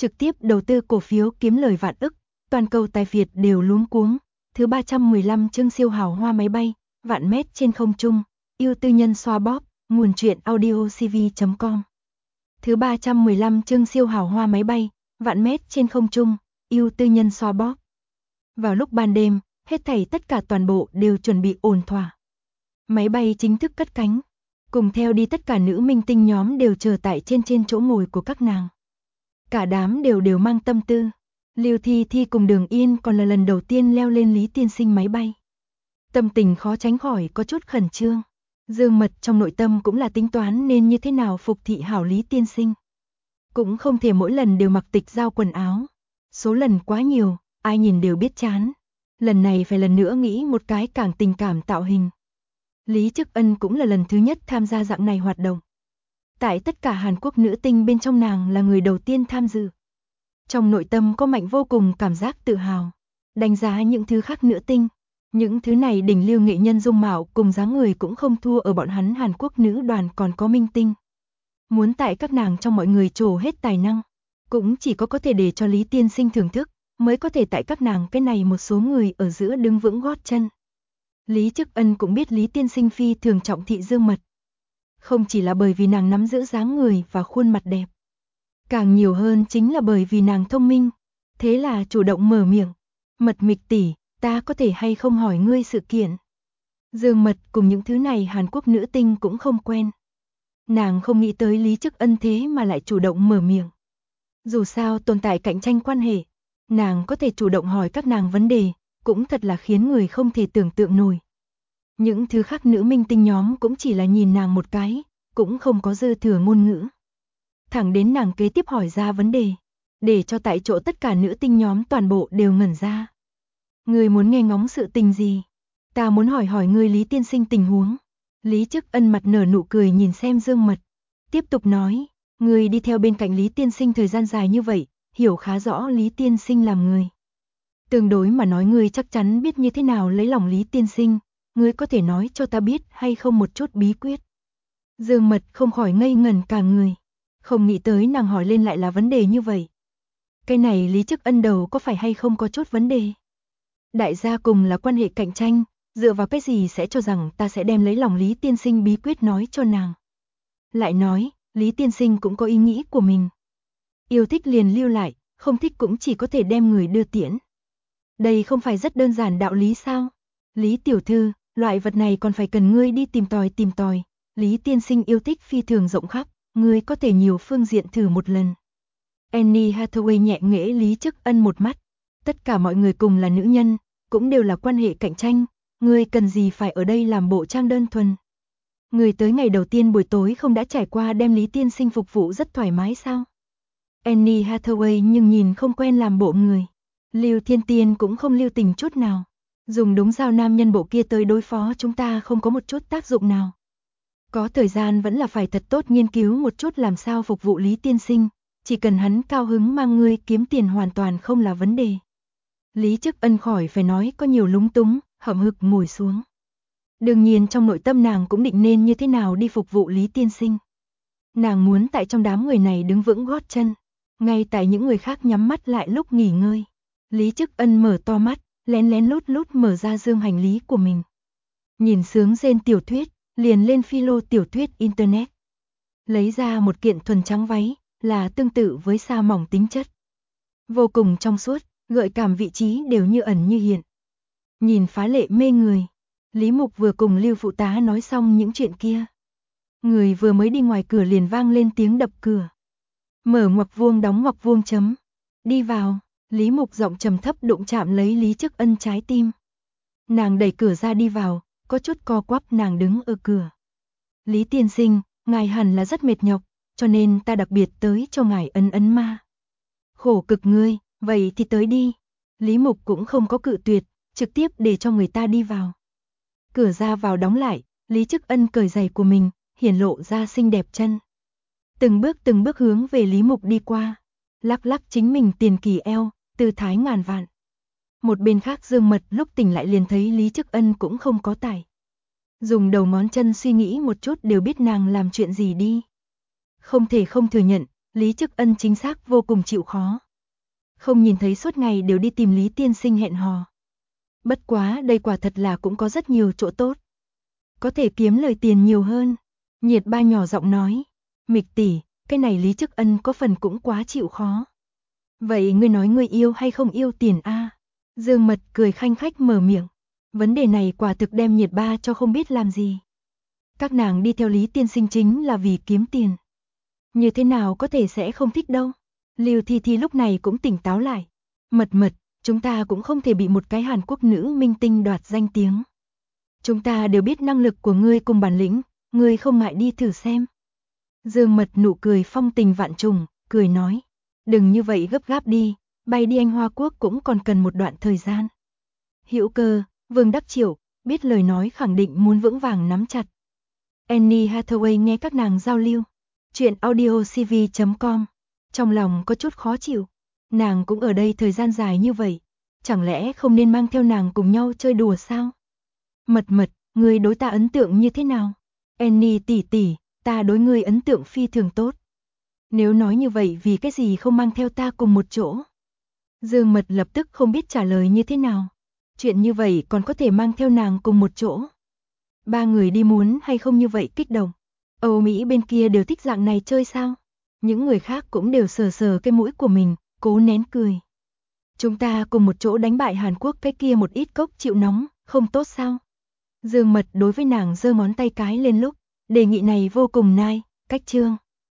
trực tiếp đầu tư cổ phiếu kiếm lời vạn ức, toàn cầu tài phiệt đều luống cuống. Thứ 315 chương siêu hào hoa máy bay, vạn mét trên không trung, yêu tư nhân xoa bóp, nguồn truyện audio cv.com. Thứ 315 chương siêu hào hoa máy bay, vạn mét trên không trung, yêu tư nhân xoa bóp. Vào lúc ban đêm, hết thảy tất cả toàn bộ đều chuẩn bị ổn thỏa. Máy bay chính thức cất cánh, cùng theo đi tất cả nữ minh tinh nhóm đều chờ tại trên chỗ ngồi của các nàng. Cả đám đều mang tâm tư. Lưu Thi Thi cùng Đường Yên còn là lần đầu tiên leo lên Lý Tiên Sinh máy bay. Tâm tình khó tránh khỏi có chút khẩn trương. Dương Mật trong nội tâm cũng là tính toán nên như thế nào phục thị hảo Lý Tiên Sinh. Cũng không thể mỗi lần đều mặc tịch giao quần áo. Số lần quá nhiều, ai nhìn đều biết chán. Lần này phải lần nữa nghĩ một cái càng tình cảm tạo hình. Lý Chức Ân cũng là lần thứ nhất tham gia dạng này hoạt động. Tại tất cả Hàn Quốc nữ tinh bên trong nàng là người đầu tiên tham dự. Trong nội tâm có mạnh vô cùng cảm giác tự hào. Đánh giá những thứ khác nữ tinh. Những thứ này đỉnh lưu nghệ nhân dung mạo cùng dáng người cũng không thua ở bọn hắn Hàn Quốc nữ đoàn còn có minh tinh. Muốn tại các nàng trong mọi người trổ hết tài năng. Cũng chỉ có thể để cho Lý Tiên Sinh thưởng thức, mới có thể tại các nàng cái này một số người ở giữa đứng vững gót chân. Lý Chức Ân cũng biết Lý Tiên Sinh phi thường trọng thị Dương Mật. Không chỉ là bởi vì nàng nắm giữ dáng người và khuôn mặt đẹp. Càng nhiều hơn chính là bởi vì nàng thông minh. Thế là chủ động mở miệng. Mật Mịch tỷ, ta có thể hay không hỏi ngươi sự kiện. Dương Mật cùng những thứ này Hàn Quốc nữ tinh cũng không quen. Nàng không nghĩ tới Lý Chức Ân thế mà lại chủ động mở miệng. Dù sao tồn tại cạnh tranh quan hệ, nàng có thể chủ động hỏi các nàng vấn đề, cũng thật là khiến người không thể tưởng tượng nổi. Những thứ khác nữ minh tinh nhóm cũng chỉ là nhìn nàng một cái, cũng không có dư thừa ngôn ngữ. Thẳng đến nàng kế tiếp hỏi ra vấn đề, để cho tại chỗ tất cả nữ tinh nhóm toàn bộ đều ngẩn ra. Ngươi muốn nghe ngóng sự tình gì? Ta muốn hỏi ngươi Lý Tiên Sinh tình huống. Lý Chức Ân mặt nở nụ cười nhìn xem Dương Mật. Tiếp tục nói, ngươi đi theo bên cạnh Lý Tiên Sinh thời gian dài như vậy, hiểu khá rõ Lý Tiên Sinh làm người. Tương đối mà nói ngươi chắc chắn biết như thế nào lấy lòng Lý Tiên Sinh, ngươi có thể nói cho ta biết hay không một chút bí quyết. Dương Mật không khỏi ngây ngẩn cả người, không nghĩ tới nàng hỏi lên lại là vấn đề như vậy. Cái này Lý Chức Ân đầu có phải hay không có chút vấn đề? Đại gia cùng là quan hệ cạnh tranh, dựa vào cái gì sẽ cho rằng ta sẽ đem lấy lòng Lý Tiên Sinh bí quyết nói cho nàng. Lại nói, Lý Tiên Sinh cũng có ý nghĩ của mình. Yêu thích liền lưu lại, không thích cũng chỉ có thể đem người đưa tiễn. Đây không phải rất đơn giản đạo lý sao? Lý tiểu thư, loại vật này còn phải cần ngươi đi tìm tòi. Lý Tiên Sinh yêu thích phi thường rộng khắp, ngươi có thể nhiều phương diện thử một lần. Annie Hathaway nhẹ nghễ Lý Chức Ân một mắt. Tất cả mọi người cùng là nữ nhân, cũng đều là quan hệ cạnh tranh, ngươi cần gì phải ở đây làm bộ trang đơn thuần. Ngươi tới ngày đầu tiên buổi tối không đã trải qua đem Lý Tiên Sinh phục vụ rất thoải mái sao? Annie Hathaway nhưng nhìn không quen làm bộ người. Lưu Thiên Tiên cũng không lưu tình chút nào. Dùng đúng dao nam nhân bộ kia tới đối phó chúng ta không có một chút tác dụng nào. Có thời gian vẫn là phải thật tốt nghiên cứu một chút làm sao phục vụ Lý Tiên Sinh. Chỉ cần hắn cao hứng mang ngươi kiếm tiền hoàn toàn không là vấn đề. Lý Chức Ân khỏi phải nói có nhiều lúng túng, hậm hực ngồi xuống. Đương nhiên trong nội tâm nàng cũng định nên như thế nào đi phục vụ Lý Tiên Sinh. Nàng muốn tại trong đám người này đứng vững gót chân. Ngay tại những người khác nhắm mắt lại lúc nghỉ ngơi. Lý Chức Ân mở to mắt, lén lút mở ra dương hành lý của mình. Nhìn sướng rên tiểu thuyết, liền lên philo tiểu thuyết internet. Lấy ra một kiện thuần trắng váy, là tương tự với sa mỏng tính chất. Vô cùng trong suốt, gợi cảm vị trí đều như ẩn như hiện. Nhìn phá lệ mê người. Lý Mục vừa cùng Lưu phụ tá nói xong những chuyện kia. Người vừa mới đi ngoài cửa liền vang lên tiếng đập cửa. Mở ngoặc vuông đóng ngoặc vuông chấm. Đi vào, Lý Mục giọng trầm thấp đụng chạm lấy Lý Chức Ân trái tim. Nàng đẩy cửa ra đi vào, có chút co quắp nàng đứng ở cửa. Lý Tiên Sinh, ngài hẳn là rất mệt nhọc, cho nên ta đặc biệt tới cho ngài ấn ma. Khổ cực ngươi, vậy thì tới đi. Lý Mục cũng không có cự tuyệt, trực tiếp để cho người ta đi vào. Cửa ra vào đóng lại, Lý Chức Ân cởi giày của mình, hiển lộ ra xinh đẹp chân. Từng bước hướng về Lý Mục đi qua, lắc chính mình tiền kỳ eo, tư thái ngàn vạn. Một bên khác Dương Mật lúc tỉnh lại liền thấy Lý Chức Ân cũng không có tải. Dùng đầu ngón chân suy nghĩ một chút đều biết nàng làm chuyện gì đi. Không thể không thừa nhận, Lý Chức Ân chính xác vô cùng chịu khó. Không nhìn thấy suốt ngày đều đi tìm Lý tiên sinh hẹn hò. Bất quá đây quả thật là cũng có rất nhiều chỗ tốt. Có thể kiếm lời tiền nhiều hơn. Nhiệt Ba nhỏ giọng nói. Mịch tỷ, cái này Lý Chức Ân có phần cũng quá chịu khó. Vậy ngươi nói ngươi yêu hay không yêu tiền a? Dương Mật cười khanh khách mở miệng. Vấn đề này quả thực đem Nhiệt Ba cho không biết làm gì. Các nàng đi theo Lý tiên sinh chính là vì kiếm tiền. Như thế nào có thể sẽ không thích đâu. Lưu Thi Thi lúc này cũng tỉnh táo lại. Mật Mật, chúng ta cũng không thể bị một cái Hàn Quốc nữ minh tinh đoạt danh tiếng. Chúng ta đều biết năng lực của ngươi cùng bản lĩnh, ngươi không ngại đi thử xem. Dương Mật nụ cười phong tình vạn trùng, cười nói. Đừng như vậy gấp gáp đi, bay đi Anh Hoa Quốc cũng còn cần một đoạn thời gian. Hữu Cơ, Vương Đắc Triệu, biết lời nói khẳng định muốn vững vàng nắm chặt. Annie Hathaway nghe các nàng giao lưu. Chuyện audiocv.com. Trong lòng có chút khó chịu. Nàng cũng ở đây thời gian dài như vậy. Chẳng lẽ không nên mang theo nàng cùng nhau chơi đùa sao? Mật Mật, ngươi đối ta ấn tượng như thế nào? Annie tỷ tỷ, ta đối ngươi ấn tượng phi thường tốt. Nếu nói như vậy vì cái gì không mang theo ta cùng một chỗ? Dương Mật lập tức không biết trả lời như thế nào. Chuyện như vậy còn có thể mang theo nàng cùng một chỗ. Ba người đi muốn hay không như vậy kích động. Âu Mỹ bên kia đều thích dạng này chơi sao? Những người khác cũng đều sờ sờ cái mũi của mình, cố nén cười. Chúng ta cùng một chỗ đánh bại Hàn Quốc cái kia một ít cốc chịu nóng, không tốt sao? Dương Mật đối với nàng giơ ngón tay cái lên lúc, đề nghị này vô cùng nai, cách chương.